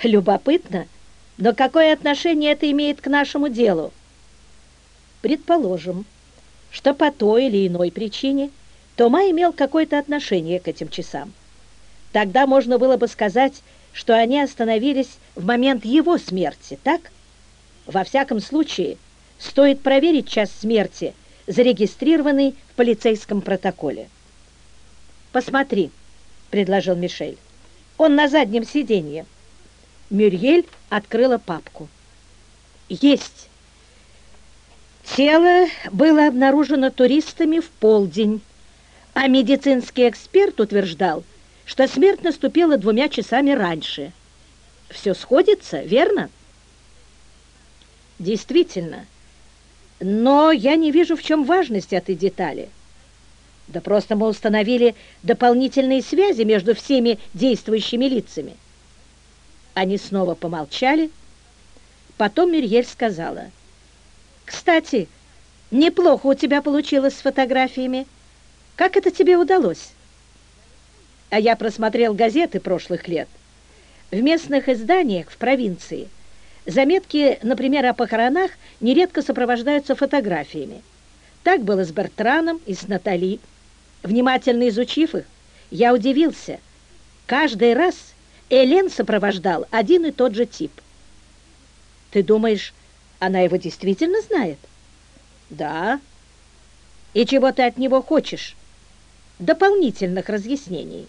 Любопытно, но какое отношение это имеет к нашему делу? Предположим, что по той или иной причине Тома имел какое-то отношение к этим часам. Тогда можно было бы сказать, что они остановились в момент его смерти, так? Во всяком случае, стоит проверить час смерти, зарегистрированный в полицейском протоколе. «Посмотри», — предложил Мишель. «Он на заднем сиденье». Мюрьель открыла папку. «Есть. Тело было обнаружено туристами в полдень, а медицинский эксперт утверждал, что смерть наступила 2 часами раньше. Все сходится, верно?» «Действительно. Но я не вижу, в чем важность этой детали. Да просто мы установили дополнительные связи между всеми действующими лицами». Они снова помолчали. Потом Мюрьель сказала: «Кстати, неплохо у тебя получилось с фотографиями. Как это тебе удалось?» А я просмотрел газеты прошлых лет. В местных изданиях в провинции заметки, например, о похоронах нередко сопровождаются фотографиями. Так было с Бертраном и с Натали. Внимательно изучив их, я удивился. Каждый раз Элен сопровождал один и тот же тип. «Ты думаешь, она его действительно знает?» «Да». «И чего ты от него хочешь?» «Дополнительных разъяснений».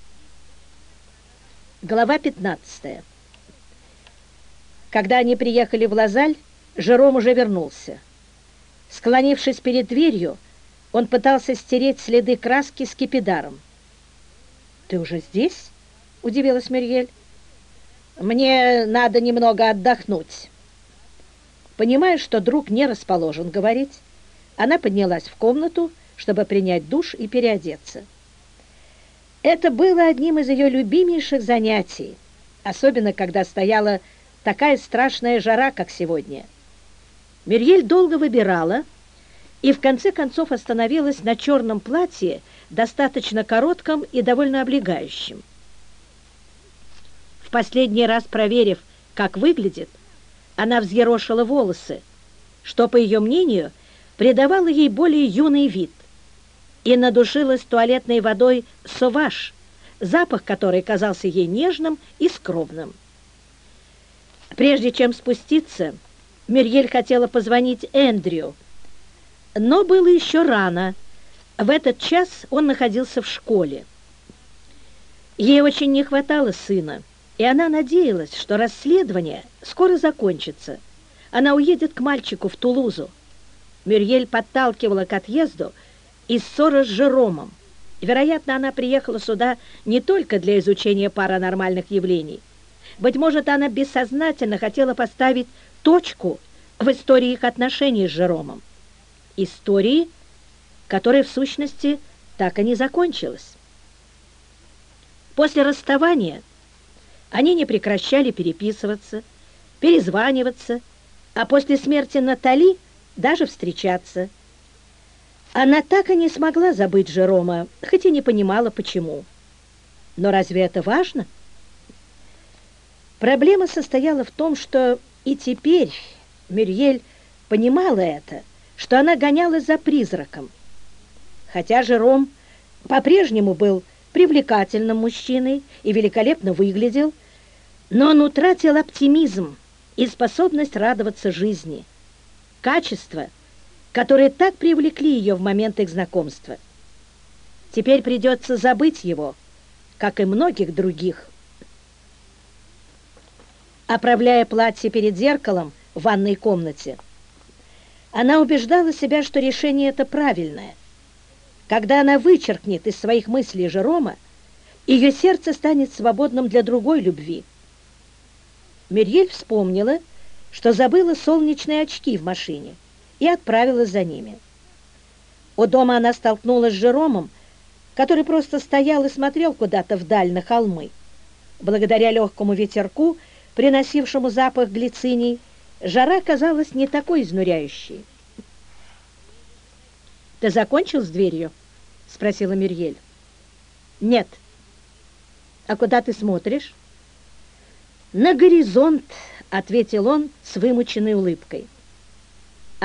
Глава 15. Когда они приехали в Лазаль, Жером уже вернулся. Склонившись перед дверью, он пытался стереть следы краски скипидаром. «Ты уже здесь?» — удивилась Мюрьель. «Мне надо немного отдохнуть». Понимая, что друг не расположен говорить, она поднялась в комнату, чтобы принять душ и переодеться. Это было одним из ее любимейших занятий, особенно когда стояла такая страшная жара, как сегодня. Мюрьель долго выбирала и в конце концов остановилась на черном платье, достаточно коротком и довольно облегающем. В последний раз проверив, как выглядит, она взъерошила волосы, что, по ее мнению, придавало ей более юный вид, и надушилась туалетной водой «Соваш», запах которой казался ей нежным и скромным. Прежде чем спуститься, Мюрьель хотела позвонить Эндрю, но было еще рано. В этот час он находился в школе. Ей очень не хватало сына, и она надеялась, что расследование скоро закончится. Она уедет к мальчику в Тулузу. Мюрьель подталкивала к отъезду из ссоры с Жеромом. Вероятно, она приехала сюда не только для изучения паранормальных явлений. Быть может, она бессознательно хотела поставить точку в истории их отношений с Жеромом. Истории, которая, в сущности, так и не закончилась. После расставания они не прекращали переписываться, перезваниваться, а после смерти Натали даже встречаться. Она так и не смогла забыть Жерома, хоть и не понимала, почему. Но разве это важно? Проблема состояла в том, что и теперь Мюрьель понимала это, что она гонялась за призраком. Хотя Жером по-прежнему был привлекательным мужчиной и великолепно выглядел, но он утратил оптимизм и способность радоваться жизни. Качества, которые так привлекли ее в момент их знакомства. Теперь придется забыть его, как и многих других. Оправляя платье перед зеркалом в ванной комнате, она убеждала себя, что решение это правильное. Когда она вычеркнет из своих мыслей Жерома, ее сердце станет свободным для другой любви. Мюрьель вспомнила, что забыла солнечные очки в машине, и отправилась за ними. У дома она столкнулась с Жеромом, который просто стоял и смотрел куда-то вдаль на холмы. Благодаря легкому ветерку, приносившему запах глициний, жара казалась не такой изнуряющей. «Ты закончил с дверью?» — спросила Мюрьель. «Нет». «А куда ты смотришь?» «На горизонт», — ответил он с вымученной улыбкой.